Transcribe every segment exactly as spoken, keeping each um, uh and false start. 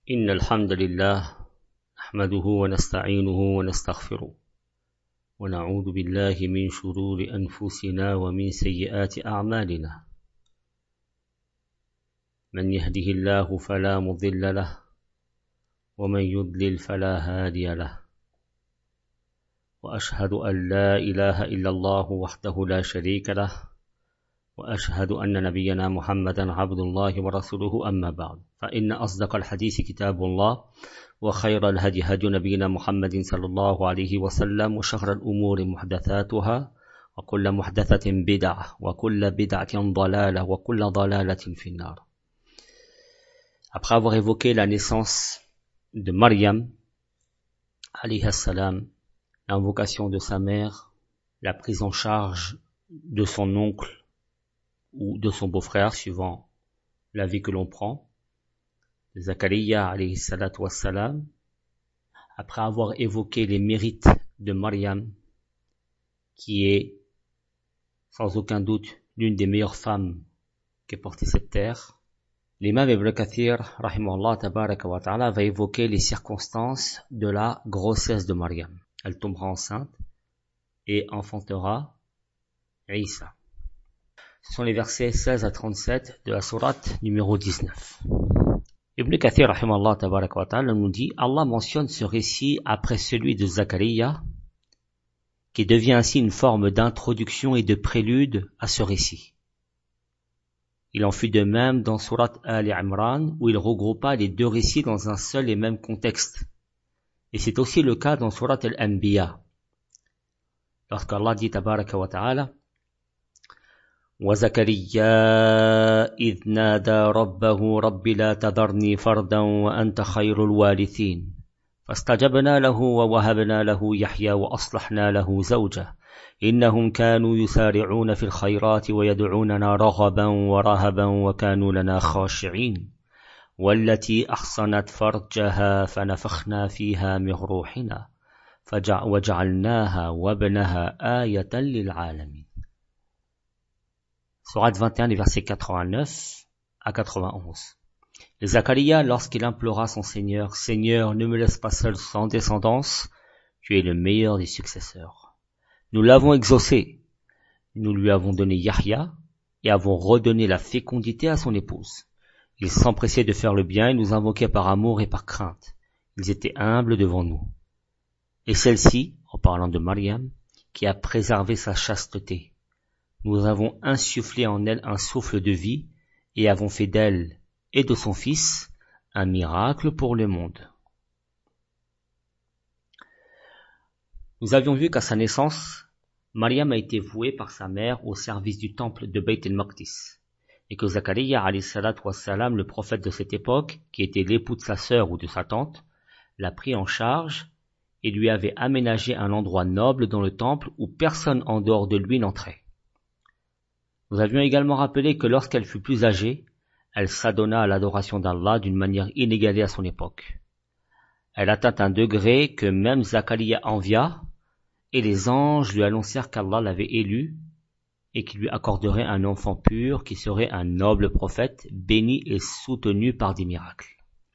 إن الحمد لله نحمده ونستعينه ونستغفره ونعوذ بالله من شرور أنفسنا ومن سيئات أعمالنا من يهده الله فلا مضل له ومن يضلل فلا هادي له وأشهد أن لا إله إلا الله وحده لا شريك له وأشهد أن نبينا محمدا عبد الله ورسوله أما بعد فإن أصدق الحديث كتاب الله وخير الهدي هدي نبينا محمد صلى الله عليه وسلم وشر الأمور محدثاتها وكل محدثة بدعة وكل بدعة ضلالة وكل ضلالة في النار. Après avoir évoqué la naissance de Maryam, alayhi salam, l'invocation de sa mère, la prise en charge de son oncle ou de son beau-frère, suivant l'avis que l'on prend, Zakaria alayhi salatu wassalam, après avoir évoqué les mérites de Maryam, qui est sans aucun doute l'une des meilleures femmes qu'ait porté cette terre, l'imam Ibn Kathir, rahimahullah tabaraka wa ta'ala, va évoquer les circonstances de la grossesse de Maryam. Elle tombera enceinte et enfantera Isa. Ce sont les versets seize à trente-sept de la sourate numéro dix-neuf. Ibn Kathir, rahimahullah tabaraka wa ta'ala, nous dit, Allah mentionne ce récit après celui de Zakaria, qui devient ainsi une forme d'introduction et de prélude à ce récit. Il en fut de même dans sourate Al-Imran, où il regroupa les deux récits dans un seul et même contexte. Et c'est aussi le cas dans sourate Al-Anbiya, lorsqu'Allah dit tabaraka wa ta'ala, وَزَكَرِيَّا إِذْ نَادَى رَبَّهُ رَبِّ لَا تَذَرْنِي فَرْدًا وَأَنْتَ خَيْرُ الْوَارِثِينَ فَاسْتَجَبْنَا لَهُ وَوَهَبْنَا لَهُ يَحْيَى وَأَصْلَحْنَا لَهُ زَوْجَهُ إِنَّهُمْ كَانُوا يُسَارِعُونَ فِي الْخَيْرَاتِ وَيَدْعُونَنَا رَغَبًا وَرَهَبًا وَكَانُوا لَنَا خَاشِعِينَ وَالَّتِي أَحْصَنَتْ فَرْجَهَا فَنَفَخْنَا فِيهَا مِنْ رُوحِنَا وَجَعَلْنَاهَا وَابْنَهَا آيَةً لِلْعَالَمِينَ. Sourate vingt et un, les versets quatre-vingt-neuf à quatre-vingt-onze. Et Zakaria, lorsqu'il implora son Seigneur, « Seigneur, ne me laisse pas seul sans descendance, tu es le meilleur des successeurs. » Nous l'avons exaucé, nous lui avons donné Yahya et avons redonné la fécondité à son épouse. Ils s'empressaient de faire le bien et nous invoquaient par amour et par crainte. Ils étaient humbles devant nous. Et celle-ci, en parlant de Maryam, qui a préservé sa chasteté, nous avons insufflé en elle un souffle de vie et avons fait d'elle et de son fils un miracle pour le monde. Nous avions vu qu'à sa naissance, Maryam a été vouée par sa mère au service du temple de Bayt el-Maqdis, et que Zakaria alayhi salatu wassalam, le prophète de cette époque, qui était l'époux de sa sœur ou de sa tante, l'a pris en charge et lui avait aménagé un endroit noble dans le temple où personne en dehors de lui n'entrait. Nous avions également rappelé que lorsqu'elle fut plus âgée, elle s'adonna à l'adoration d'Allah d'une manière inégalée à son époque. Elle atteint un degré que même Zakaria envia, et les anges lui annoncèrent qu'Allah l'avait élue et qu'il lui accorderait un enfant pur qui serait un noble prophète, béni et soutenu par des miracles.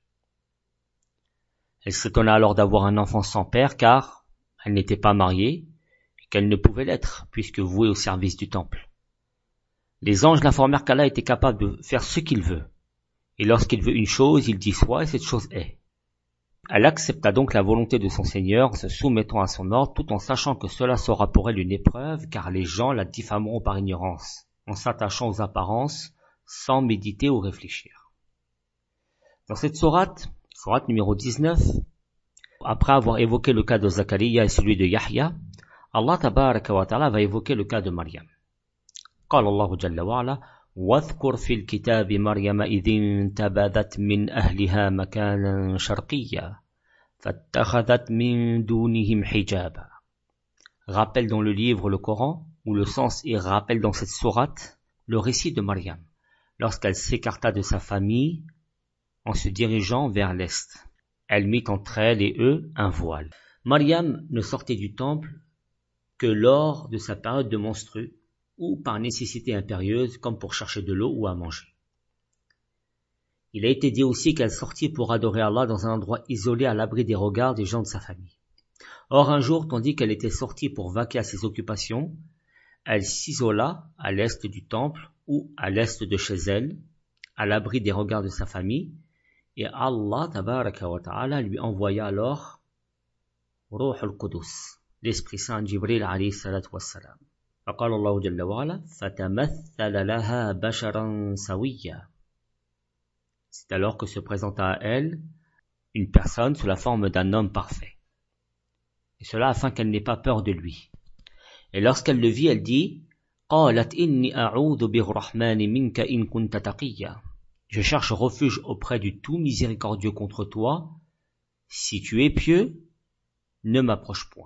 Elle s'étonna alors d'avoir un enfant sans père car elle n'était pas mariée et qu'elle ne pouvait l'être puisque vouée au service du temple. Les anges l'informèrent qu'Allah était capable de faire ce qu'il veut. Et lorsqu'il veut une chose, il dit soit et cette chose est. Elle accepta donc la volonté de son Seigneur en se soumettant à son ordre tout en sachant que cela sera pour elle une épreuve car les gens la diffameront par ignorance, en s'attachant aux apparences sans méditer ou réfléchir. Dans cette sourate, sourate numéro dix-neuf, après avoir évoqué le cas de Zakaria et celui de Yahya, Allah tabaraka wa ta'ala va évoquer le cas de Maryam. قال الله جل وعلا واذكر في الكتاب مريم إذ انتبذت من أهلها مكانا شرقيا فاتخذت من دونهم حجابا. Rappelle dans le livre le Coran, où le sens est rappelle dans cette sourate, le récit de Maryam, lorsqu'elle s'écarta de sa famille en se dirigeant vers l'est. Elle mit entre elle et eux un voile. Maryam ne sortait du temple que lors de sa période de menstru, ou par nécessité impérieuse comme pour chercher de l'eau ou à manger. Il a été dit aussi qu'elle sortit pour adorer Allah dans un endroit isolé à l'abri des regards des gens de sa famille. Or un jour, tandis qu'elle était sortie pour vaquer à ses occupations, elle s'isola à l'est du temple ou à l'est de chez elle, à l'abri des regards de sa famille, et Allah tabaraka wa ta'ala lui envoya alors Ruh al-Qudus, l'Esprit Saint Jibril alayhi salatu wassalam. فقال الله جل وعلا فتمثل لها بشرا سويا. C'est alors que se présenta à elle une personne sous la forme d'un homme parfait. Et cela afin qu'elle n'ait pas peur de lui. Et lorsqu'elle le vit, elle dit قالت إني أعوذ بالرحمن منك إن كنت تقيا. Je cherche refuge auprès du tout miséricordieux contre toi. Si tu es pieux, ne m'approche point.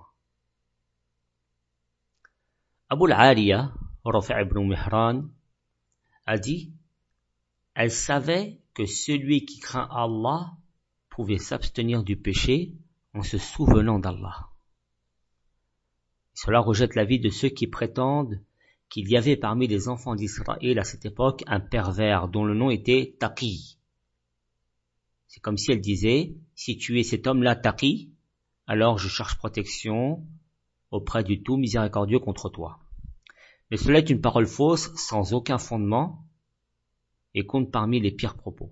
Abu al-Aliya, Rafi' ibn Mihran, a dit, elle savait que celui qui craint Allah pouvait s'abstenir du péché en se souvenant d'Allah. Cela rejette l'avis de ceux qui prétendent qu'il y avait parmi les enfants d'Israël à cette époque un pervers dont le nom était Taqi. C'est comme si elle disait, si tu es cet homme-là Taqi, alors je cherche protection auprès du tout miséricordieux contre toi. Mais cela est une parole fausse, sans aucun fondement, et compte parmi les pires propos.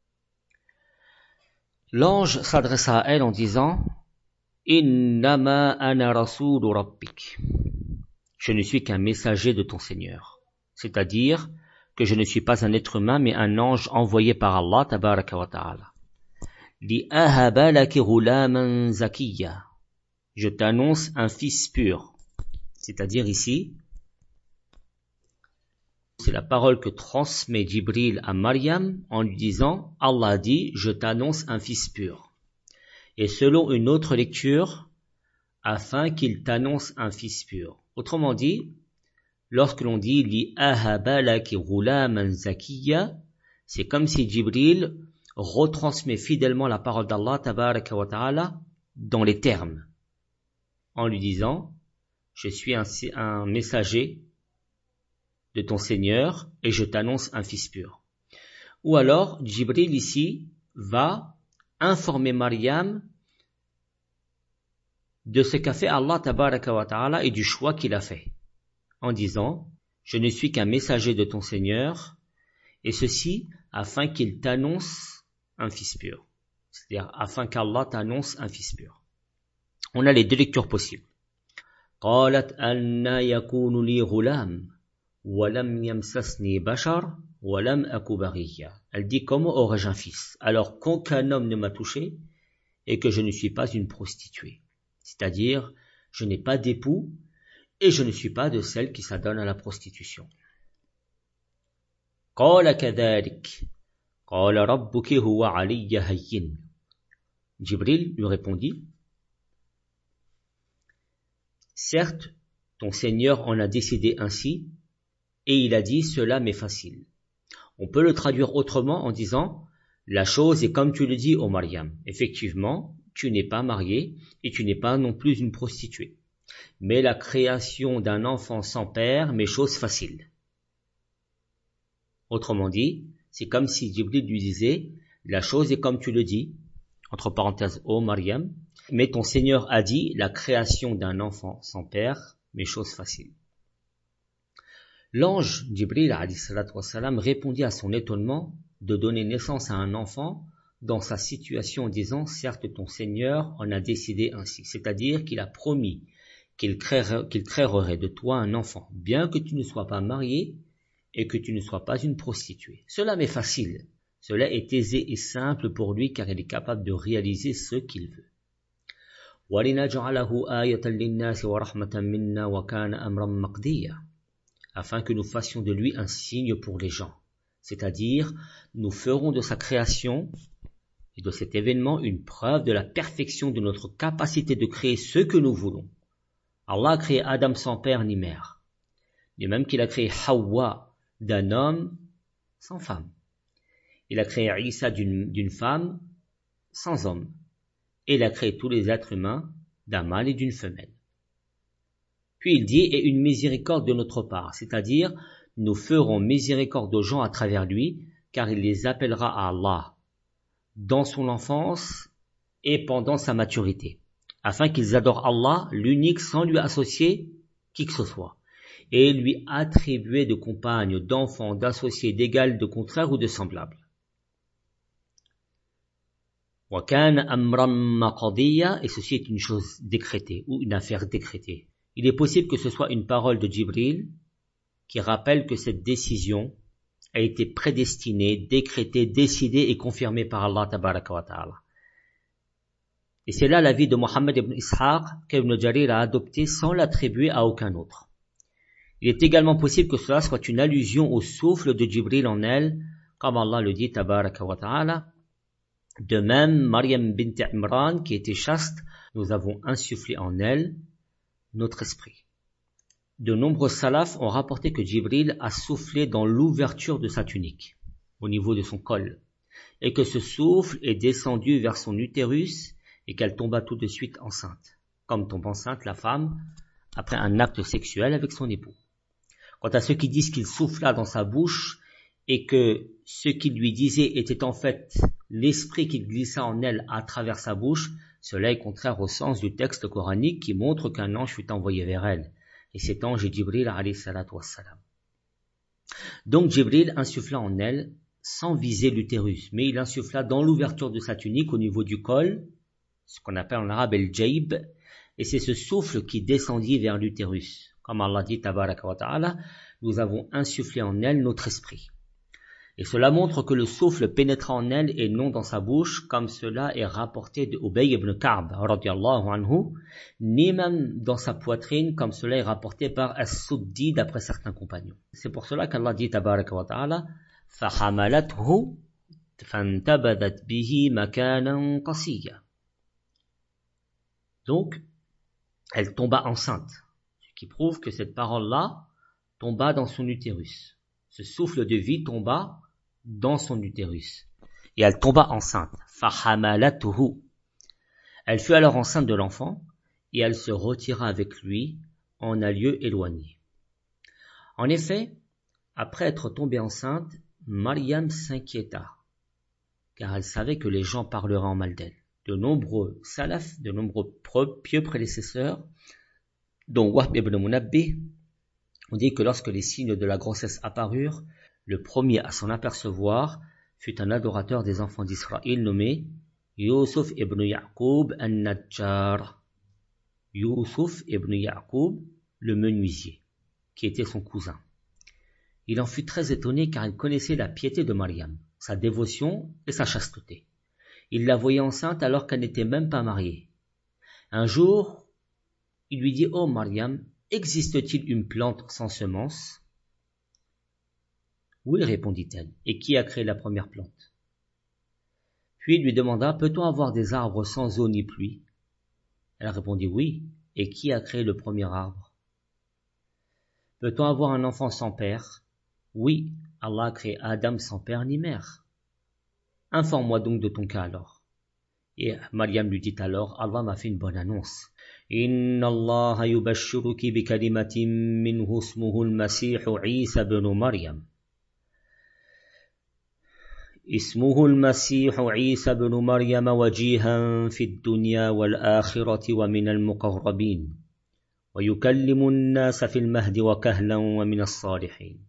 L'ange s'adressa à elle en disant « Innama ana rasulu rabbik » Je ne suis qu'un messager de ton Seigneur. C'est-à-dire que je ne suis pas un être humain, mais un ange envoyé par Allah, tabaraka wa ta'ala. « Li ahaba laki ghulaman zakiyya » Je t'annonce un fils pur. C'est-à-dire ici, c'est la parole que transmet Jibril à Maryam en lui disant « Allah dit, je t'annonce un fils pur ». Et selon une autre lecture, afin qu'il t'annonce un fils pur. Autrement dit, lorsque l'on dit « Li ahaba laki ghulaman zakiyya », c'est comme si Jibril retransmet fidèlement la parole d'Allah tabaraka wa ta'ala dans les termes, en lui disant « Je suis un, un messager de ton Seigneur et je t'annonce un fils pur. » Ou alors, Jibril ici va informer Maryam de ce qu'a fait Allah tabaraka wa ta'ala et du choix qu'il a fait, en disant « Je ne suis qu'un messager de ton Seigneur, et ceci afin qu'il t'annonce un fils pur. » C'est-à-dire afin qu'Allah t'annonce un fils pur. On a les deux lectures possibles. قالت أن يكون لي غلام ولم يمسسني بشر ولم أك بغيا. Elle dit comment aurais-je un fils alors qu'aucun homme ne m'a touché et que je ne suis pas une prostituée. C'est-à-dire je n'ai pas d'époux et je ne suis pas de celle qui s'adonne à la prostitution. قال كذلك قال ربك هو علي هين. Jibril lui répondit certes, ton Seigneur en a décidé ainsi, et il a dit, cela m'est facile. On peut le traduire autrement en disant, la chose est comme tu le dis, ô Maryam. Effectivement, tu n'es pas mariée, et tu n'es pas non plus une prostituée. Mais la création d'un enfant sans père m'est chose facile. Autrement dit, c'est comme si Jibril lui disait, la chose est comme tu le dis, entre parenthèses, ô Maryam, mais ton Seigneur a dit, la création d'un enfant sans père, mais chose facile. L'ange Jibril alayhi salatu wassalam répondit à son étonnement de donner naissance à un enfant dans sa situation en disant, certes ton Seigneur en a décidé ainsi. C'est-à-dire qu'il a promis qu'il créerait, qu'il créerait de toi un enfant, bien que tu ne sois pas marié et que tu ne sois pas une prostituée. Cela m'est facile. Cela est aisé et simple pour lui car il est capable de réaliser ce qu'il veut. Afin que nous fassions de lui un signe pour les gens. C'est-à-dire, nous ferons de sa création et de cet événement une preuve de la perfection de notre capacité de créer ce que nous voulons. Allah a créé Adam sans père ni mère. De même qu'il a créé Hawa d'un homme sans femme. Il a créé Isa d'une, d'une femme sans homme. Et il a créé tous les êtres humains d'un mâle et d'une femelle. Puis il dit, et une miséricorde de notre part, c'est-à-dire, nous ferons miséricorde aux gens à travers lui, car il les appellera à Allah dans son enfance et pendant sa maturité, afin qu'ils adorent Allah, l'unique, sans lui associer qui que ce soit, et lui attribuer de compagnes, d'enfants, d'associés, d'égal, de contraires ou de semblables. وَكَانَ أَمْرًا مَقَضِيًّا, et ceci est une chose décrétée, ou une affaire décrétée. Il est possible que ce soit une parole de Jibril qui rappelle que cette décision a été prédestinée, décrétée, décidée et confirmée par Allah tabaraka wa ta'ala. Et c'est là l'avis de Mohammed ibn Ishaq qu'Ibn Jarir a adopté sans l'attribuer à aucun autre. Il est également possible que cela soit une allusion au souffle de Jibril en elle, comme Allah le dit tabaraka wa ta'ala. De même, Maryam bint Imran, qui était chaste, nous avons insufflé en elle notre esprit. De nombreux salafs ont rapporté que Jibril a soufflé dans l'ouverture de sa tunique, au niveau de son col, et que ce souffle est descendu vers son utérus et qu'elle tomba tout de suite enceinte, comme tombe enceinte la femme après un acte sexuel avec son époux. Quant à ceux qui disent qu'il souffla dans sa bouche et que ce qu'il lui disait était en fait l'esprit qui glissa en elle à travers sa bouche, cela est contraire au sens du texte coranique qui montre qu'un ange fut envoyé vers elle. Et cet ange est Jibril alayhi salatu wassalam. Donc Jibril insuffla en elle sans viser l'utérus, mais il insuffla dans l'ouverture de sa tunique au niveau du col, ce qu'on appelle en arabe el-jayb, et c'est ce souffle qui descendit vers l'utérus. Comme Allah dit tabaraka wa ta'ala, nous avons insufflé en elle notre esprit. Et cela montre que le souffle pénétra en elle et non dans sa bouche, comme cela est rapporté de Ubay ibn Ka'b, radiyallahu anhu, ni même dans sa poitrine, comme cela est rapporté par As-Suddi d'après certains compagnons. C'est pour cela qu'Allah dit tabaraka wa ta'ala, فَحَمَلَتْهُ فَانْتَبَذَتْ بِهِ مَكَانًا قَصِيًّا. Donc, elle tomba enceinte, ce qui prouve que cette parole-là tomba dans son utérus. Ce souffle de vie tomba dans son utérus. Et elle tomba enceinte. فَحَمَلَتْهُ. Elle fut alors enceinte de l'enfant, et elle se retira avec lui en un lieu éloigné. En effet, après être tombée enceinte, Maryam s'inquiéta, car elle savait que les gens parleraient en mal d'elle. De nombreux salafs, de nombreux pieux prédécesseurs, dont Wahb ibn Munabbih, ont dit que lorsque les signes de la grossesse apparurent, le premier à s'en apercevoir fut un adorateur des enfants d'Israël nommé Yusuf ibn Ya'qub al-Najjar. Yusuf ibn Ya'qub, le menuisier, qui était son cousin. Il en fut très étonné car il connaissait la piété de Maryam, sa dévotion et sa chasteté. Il la voyait enceinte alors qu'elle n'était même pas mariée. Un jour, il lui dit « Oh Maryam, existe-t-il une plante sans semence ?» « Oui, répondit-elle. Et qui a créé la première plante ?» Puis il lui demanda « Peut-on avoir des arbres sans eau ni pluie ?» Elle répondit « Oui. Et qui a créé le premier arbre ?» « Peut-on avoir un enfant sans père ?» Oui, Allah a créé Adam sans père ni mère. « Informe-moi donc de ton cas alors. » Et Maryam lui dit alors « Allah m'a fait une bonne annonce. » إن الله يبشرك بكلمة منه اسمه المسيح عيسى بن مريم اسمه المسيح عيسى بن مريم وجيها في الدنيا والآخرة ومن المقربين ويكلم الناس في المهد وكهلا ومن الصالحين.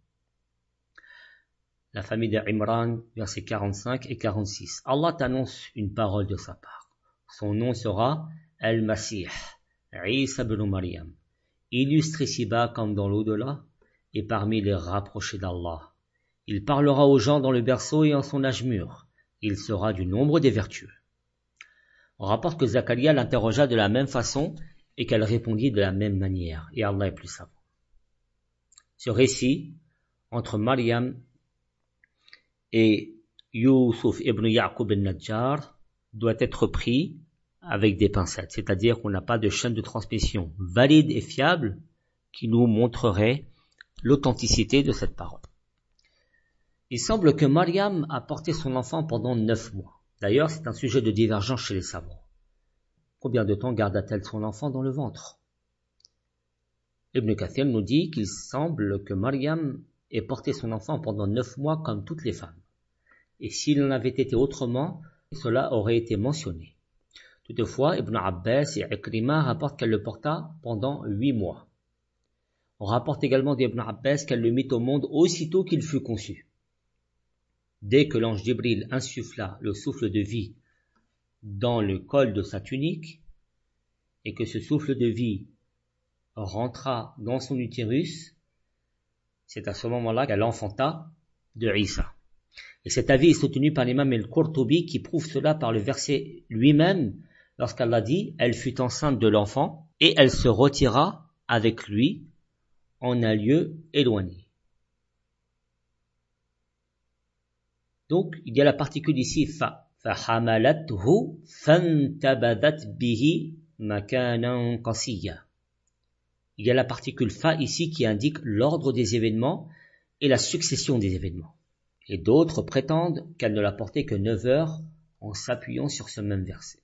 La famille d'Imran, versets quarante-cinq et quarante-six. Allah t'annonce une parole de sa part. Son nom sera Al-Masih, Isa ibn Maryam, illustre ici-bas comme dans l'au-delà, et parmi les rapprochés d'Allah. Il parlera aux gens dans le berceau et en son âge mûr. Il sera du nombre des vertueux. On rapporte que Zakaria l'interrogea de la même façon et qu'elle répondit de la même manière, et Allah est plus savant. Ce récit entre Maryam et Yusuf ibn Ya'qub al-Najjar doit être pris avec des pincettes, c'est-à-dire qu'on n'a pas de chaîne de transmission valide et fiable qui nous montrerait l'authenticité de cette parole. Il semble que Maryam a porté son enfant pendant neuf mois. D'ailleurs, c'est un sujet de divergence chez les savants. Combien de temps garda-t-elle son enfant dans le ventre ? Ibn Kathir nous dit qu'il semble que Maryam ait porté son enfant pendant neuf mois comme toutes les femmes. Et s'il en avait été autrement, cela aurait été mentionné. Toutefois, Ibn Abbas et Ikrima rapportent qu'elle le porta pendant huit mois. On rapporte également d'Ibn Abbas qu'elle le mit au monde aussitôt qu'il fut conçu. Dès que l'ange Jibril insuffla le souffle de vie dans le col de sa tunique, et que ce souffle de vie rentra dans son utérus, c'est à ce moment-là qu'elle enfanta de Isa. Et cet avis est soutenu par l'imam al-Qurtubi qui prouve cela par le verset lui-même, lorsqu'Allah dit « Elle fut enceinte de l'enfant et elle se retira avec lui en un lieu éloigné ». Donc, il y a la particule ici « fa ». فَحَمَلَتْهُ فَانْتَبَذَتْ بِهِ مَكَانًا قَصِيًّا. Il y a la particule « fa » ici qui indique l'ordre des événements et la succession des événements. Et d'autres prétendent qu'elle ne l'a porté que neuf heures en s'appuyant sur ce même verset.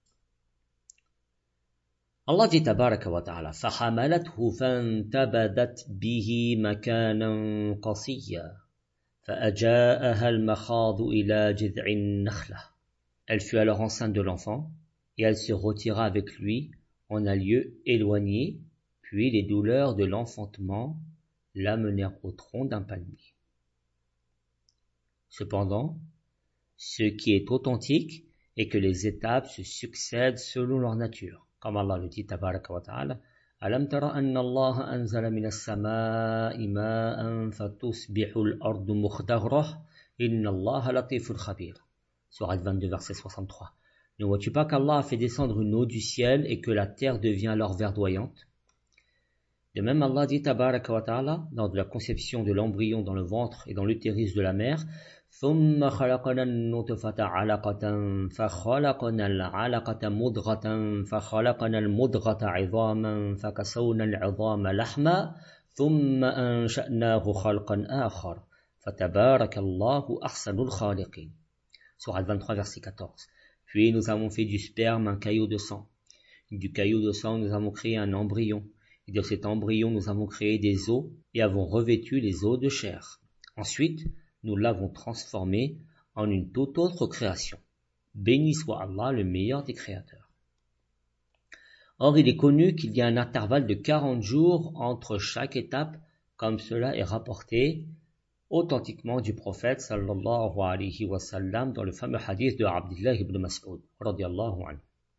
Allah dit tabaraka wa ta'ala فَحَمَلَتْهُ فَانْتَبَذَتْ بِهِ مَكَانًا قَصِيًّا فَأَجَاءَهَا الْمَخَاضُ إِلَى جِذْعِ النَّخْلَةِ. Elle fut alors enceinte de l'enfant, et elle se retira avec lui en un lieu éloigné, puis les douleurs de l'enfantement l'amenèrent au tronc d'un palmier. Cependant, ce qui est authentique est que les étapes se succèdent selon leur nature. Comme Allah le dit, tabaraka wa ta'ala, أَلَمْ تَرَ أَنَّ اللَّهَ أَنزَلَ مِنَ السَّمَاءِ مَاءً فَتُصْبِحُ الْأَرْضُ مُخْضَرَّةً إِنَّ اللَّهَ لَطِيفٌ خَبِيرٌ. Sourate vingt-deux, verset soixante-trois. Ne vois-tu pas qu'Allah a fait descendre une eau du ciel et que la terre devient alors verdoyante? De même, Allah dit, tabaraka wa ta'ala, lors de la conception de l'embryon dans le ventre et dans l'utérus de la mère, ثم خلقنا النطفة علقة فخلقنا العلقة مضغة فخلقنا المضغة عظاما فكسونا العظام لحما ثم أنشأناه خلقا آخر فتبارك الله أحسن الخالقين. Sourate vingt-trois, verset quatorze. Puis nous avons fait du sperme un caillot de sang. Du caillot de sang nous avons créé un embryon. Et de cet embryon nous avons créé des os et avons revêtu les os de chair. Ensuite, nous l'avons transformé en une toute autre création. Béni soit Allah, le meilleur des créateurs. Or, il est connu qu'il y a un intervalle de quarante jours entre chaque étape, comme cela est rapporté authentiquement du prophète sallallahu alayhi wa sallam dans le fameux hadith de Abdullah ibn Mas'ud radiyallahu anhu.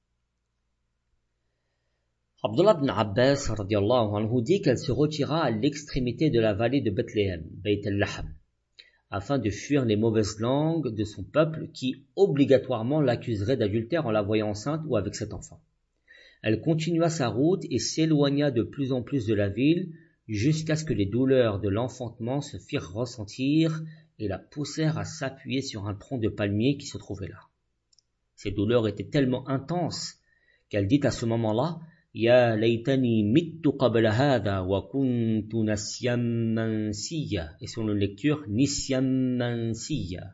Abdullah ibn Abbas radiyallahu anhu dit qu'elle se retira à l'extrémité de la vallée de Bethléem, Beit al-Laham, afin de fuir les mauvaises langues de son peuple qui obligatoirement l'accuserait d'adultère en la voyant enceinte ou avec cet enfant. Elle continua sa route et s'éloigna de plus en plus de la ville jusqu'à ce que les douleurs de l'enfantement se firent ressentir et la poussèrent à s'appuyer sur un tronc de palmier qui se trouvait là. Ces douleurs étaient tellement intenses qu'elle dit à ce moment-là « Ya laytani mittu qabla hada wa kuntu nasyan mansiya » et selon une lecture « nisyan mansiya »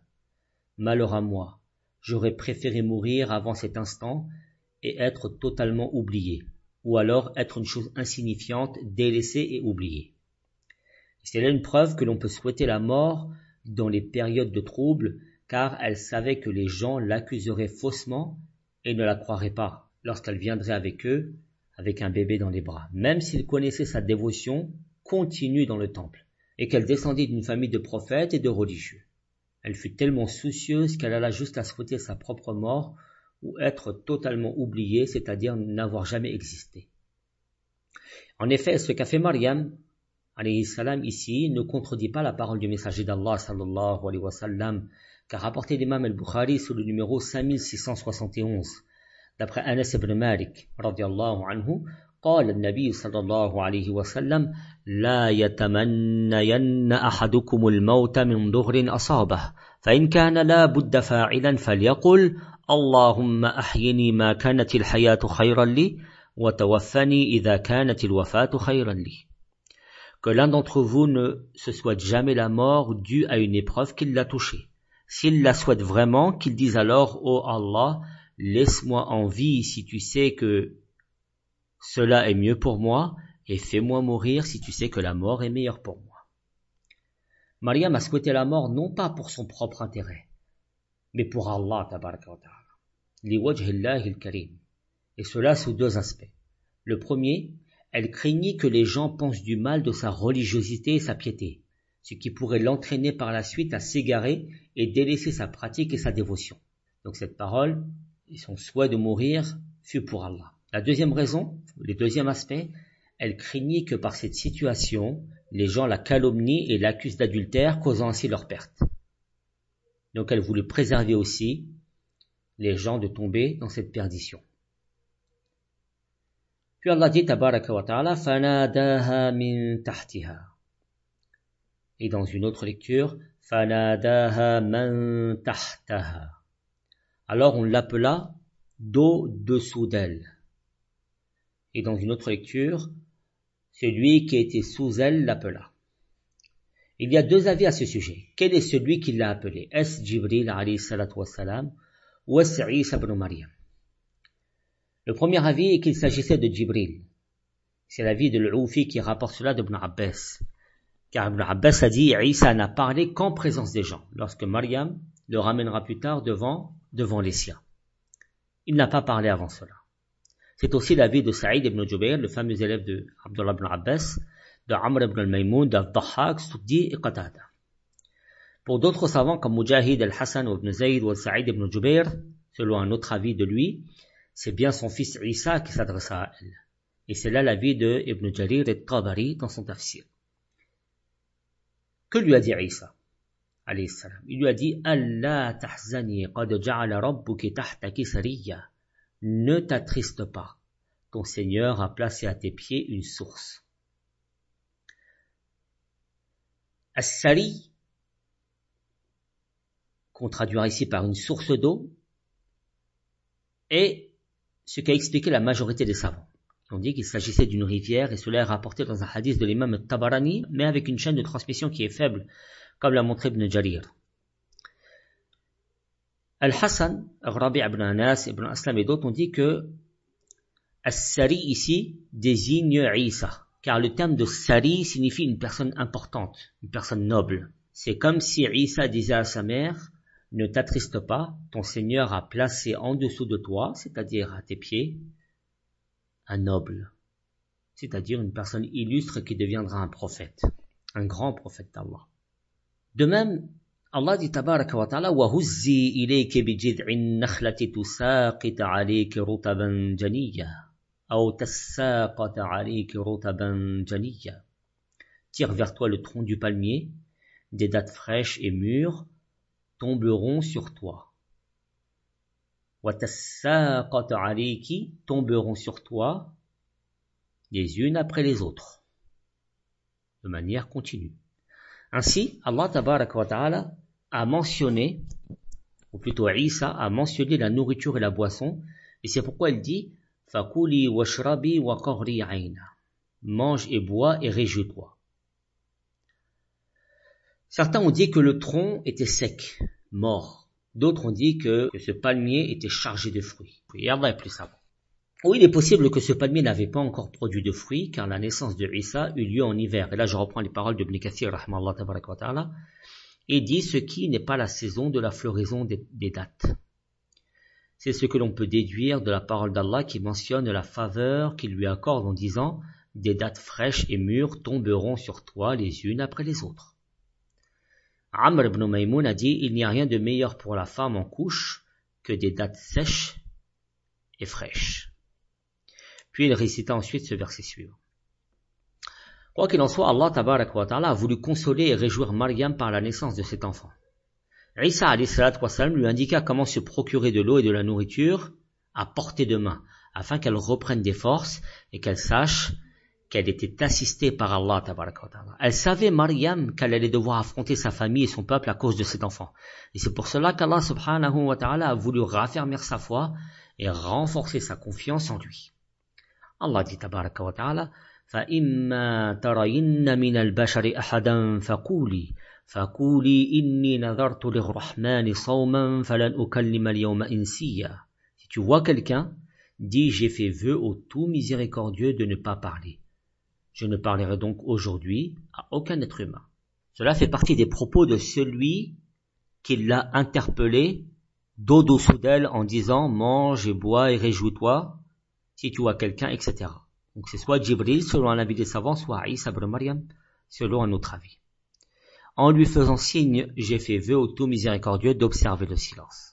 Malheur à moi, j'aurais préféré mourir avant cet instant et être totalement oublié, ou alors être une chose insignifiante, délaissée et oubliée. C'est là une preuve que l'on peut souhaiter la mort dans les périodes de trouble, car elle savait que les gens l'accuseraient faussement et ne la croiraient pas lorsqu'elle viendrait avec eux, avec un bébé dans les bras, même s'ils connaissaient sa dévotion continue dans le temple, et qu'elle descendit d'une famille de prophètes et de religieux. Elle fut tellement soucieuse qu'elle alla jusqu'à souhaiter sa propre mort, ou être totalement oubliée, c'est-à-dire n'avoir jamais existé. En effet, ce qu'a fait Maryam, alayhi salam, ici, ne contredit pas la parole du messager d'Allah, sallallahu alayhi wa sallam, car rapporté l'imam al-Bukhari sous le numéro cinq mille six cent soixante et onze. D'après Anas ibn Malik, radiyallahu anhu, قال النبي صلى الله عليه وسلم لا يتمنين أحدكم الموت من ضر أصابه فإن كان لا بد فاعلا فليقل اللهم أحيني ما كانت الحياة خيرا لي وتوفني إذا كانت الوفاة خيرا لي. Que l'un d'entre vous ne se souhaite jamais la mort due à une épreuve qui l'a touché. S'il la souhaite vraiment, qu'il dise alors « Oh Allah, laisse-moi en vie si tu sais que cela est mieux pour moi, et fais-moi mourir si tu sais que la mort est meilleure pour moi. » Maryam a souhaité la mort non pas pour son propre intérêt, mais pour Allah tabaraka wa ta'ala. Li wajhillahi al-karim. Et cela sous deux aspects. Le premier, elle craignit que les gens pensent du mal de sa religiosité et sa piété, ce qui pourrait l'entraîner par la suite à s'égarer et délaisser sa pratique et sa dévotion. Donc cette parole et son souhait de mourir fut pour Allah. La deuxième raison, le deuxième aspect, elle craignit que par cette situation, les gens la calomnient et l'accusent d'adultère, causant ainsi leur perte. Donc elle voulait préserver aussi les gens de tomber dans cette perdition. Puis Allah dit tabaraka wa ta'ala fanadaha min tahtiha. Et dans une autre lecture fanadaha man tahtaha. Alors on l'appela d'au-dessous d'elle. Et dans une autre lecture, celui qui était sous elle l'appela. Il y a deux avis à ce sujet. Quel est celui qui l'a appelé? Est-ce Jibril alayhi salatu wassalam ou est-ce Isa ibn Maryam? Le premier avis est qu'il s'agissait de Jibril. C'est l'avis de l'Oufi qui rapporte cela d'Ibn Abbas. Car Ibn Abbas a dit Isa n'a parlé qu'en présence des gens, lorsque Maryam le ramènera plus tard devant, devant les siens. Il n'a pas parlé avant cela. C'est aussi l'avis de Saïd ibn Jubayr, le fameux élève de Abdullah ibn Abbas, de Amr ibn al-Maymoun, d'Al-Dhahhak, Suddi et Qatada. Pour d'autres savants comme Mujahid al-Hassan ou ibn Zayd ou Saïd ibn Jubayr, selon un autre avis de lui, c'est bien son fils Isa qui s'adressa à elle. Et c'est là l'avis de Ibn Jarir et Tabari dans son tafsir. Que lui a dit Isa alayhi salam? Il lui a dit Allah tahzani qad ja'ala rabbuki tahtaki sariya. Ne t'attriste pas, ton Seigneur a placé à tes pieds une source. As-sari, qu'on traduira ici par une source d'eau, est ce qu'a expliqué la majorité des savants. On dit qu'il s'agissait d'une rivière et cela est rapporté dans un hadith de l'imam Tabarani, mais avec une chaîne de transmission qui est faible, comme l'a montré Ibn Jarir. Al-Hassan, Rabi' ibn Anas, Ibn Aslam et d'autres ont dit que As-Sari ici désigne Isa, car le terme de Sari signifie une personne importante, une personne noble. C'est comme si Isa disait à sa mère, ne t'attriste pas, ton Seigneur a placé en dessous de toi, c'est-à-dire à tes pieds, un noble, c'est-à-dire une personne illustre qui deviendra un prophète, un grand prophète d'Allah. De même, Allah dit tabaraka wa ta'ala wa huzzi ilayki bi jid'in nakhlati tusaqit 'alayki rutaban janiyya aw tasaqat 'alayki rutaban janiyya. Tire vers toi le tronc du palmier, des dattes fraîches et mûres tomberont sur toi. Wa tasaqat 'alayki, tomberont sur toi les unes après les autres de manière continue. Ainsi, Allah tabaraka wa ta'ala a mentionné, ou plutôt Isa a mentionné la nourriture et la boisson, et c'est pourquoi il dit Fakuli washrabi wa qarri ayna. Mange et bois et réjouis-toi. Certains ont dit que le tronc était sec, mort. D'autres ont dit que, que ce palmier était chargé de fruits. Et Allah est plus savant. Ou il est possible que ce palmier n'avait pas encore produit de fruits, car la naissance de Isa eut lieu en hiver. Et là, je reprends les paroles de Ibn Kathir, rahimahullah tabaraka wa ta'ala, et dit ce qui n'est pas la saison de la floraison des, des dattes. C'est ce que l'on peut déduire de la parole d'Allah qui mentionne la faveur qu'il lui accorde en disant « Des dattes fraîches et mûres tomberont sur toi les unes après les autres ». Amr ibn Maymoun a dit « Il n'y a rien de meilleur pour la femme en couche que des dattes sèches et fraîches ». Puis il récita ensuite ce verset suivant. Quoi qu'il en soit, Allah tabaraka wa ta'ala a voulu consoler et réjouir Maryam par la naissance de cet enfant. Isa alayhi salatu wassalam lui indiqua comment se procurer de l'eau et de la nourriture à portée de main, afin qu'elle reprenne des forces et qu'elle sache qu'elle était assistée par Allah tabaraka wa ta'ala. Elle savait, Maryam, qu'elle allait devoir affronter sa famille et son peuple à cause de cet enfant. Et c'est pour cela qu'Allah subhanahu wa ta'ala a voulu raffermir sa foi et renforcer sa confiance en lui. Allah dit tabaraka wa ta'ala فَإِمَّا تَرَيِنَّ مِنَ الْبَشَرِ أَحَدًا فَقُولِي فَقُولِي إِنِّي نَذَرْتُ لِلرَّحْمَنِ صَوْمًا فَلَنْ أُكَلِّمَ الْيَوْمَ إِنْسِيًّا. Si tu vois quelqu'un, dis j'ai fait vœu au tout miséricordieux de ne pas parler. Je ne parlerai donc aujourd'hui à aucun être humain. Cela fait partie des propos de celui qui l'a interpellé dos dessous d'elle en disant mange et bois et réjouis-toi si tu vois quelqu'un, et cetera. Donc c'est soit Jibril selon un avis des savants, soit Isa ibn Maryam selon un autre avis. En lui faisant signe, j'ai fait vœu au tout miséricordieux d'observer le silence.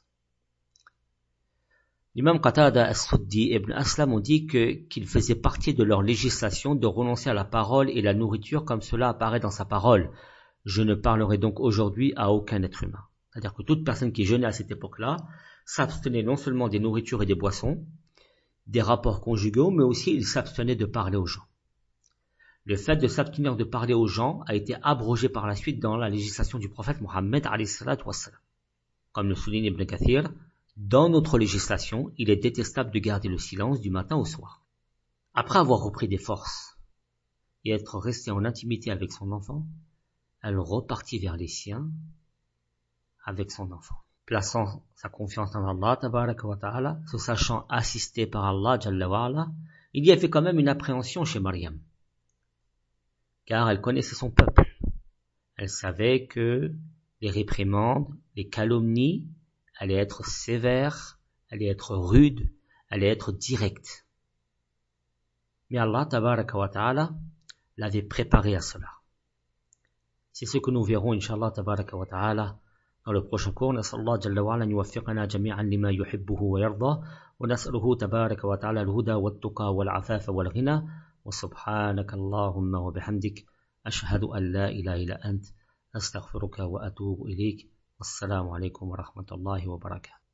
L'imam Qatada as-Suddi et Ibn Aslam ont dit que, qu'il faisait partie de leur législation de renoncer à la parole et la nourriture comme cela apparaît dans sa parole. Je ne parlerai donc aujourd'hui à aucun être humain. C'est-à-dire que toute personne qui jeûnait à cette époque-là s'abstenait non seulement des nourritures et des boissons, des rapports conjugaux, mais aussi il s'abstenait de parler aux gens. Le fait de s'abstenir de parler aux gens a été abrogé par la suite dans la législation du prophète Mohammed alayhi salatu wassalam. Comme le souligne Ibn Kathir, dans notre législation, il est détestable de garder le silence du matin au soir. Après avoir repris des forces et être resté en intimité avec son enfant, elle repartit vers les siens avec son enfant. Plaçant sa confiance en Allah, tabaraka wa ta'ala, se sachant assisté par Allah, jalla wa ala, il y avait quand même une appréhension chez Maryam. Car elle connaissait son peuple. Elle savait que les réprimandes, les calomnies, allaient être sévères, allaient être rudes, allaient être directes. Mais Allah, tabaraka wa ta'ala, l'avait préparé à cela. C'est ce que nous verrons, inshallah, tabaraka wa ta'ala, dans le prochain cours. نسأل الله جل وعلا أن يوفقنا جميعا لما يحبه ويرضى ونسأله تبارك وتعالى الهدى والتقى والعفاف والغنى وسبحانك اللهم وبحمدك أشهد أن لا إله إلا أنت أستغفرك وأتوب إليك والسلام عليكم ورحمة الله وبركاته.